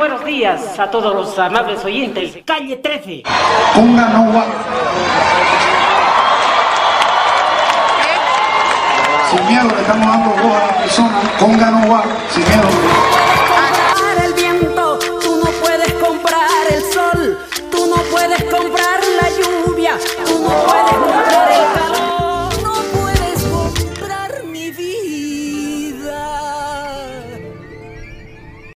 buenos días a todos los amables oyentes. Calle 13. Conga no va. Sin miedo le estamos dando voz a la persona. Conga no va. Sin miedo.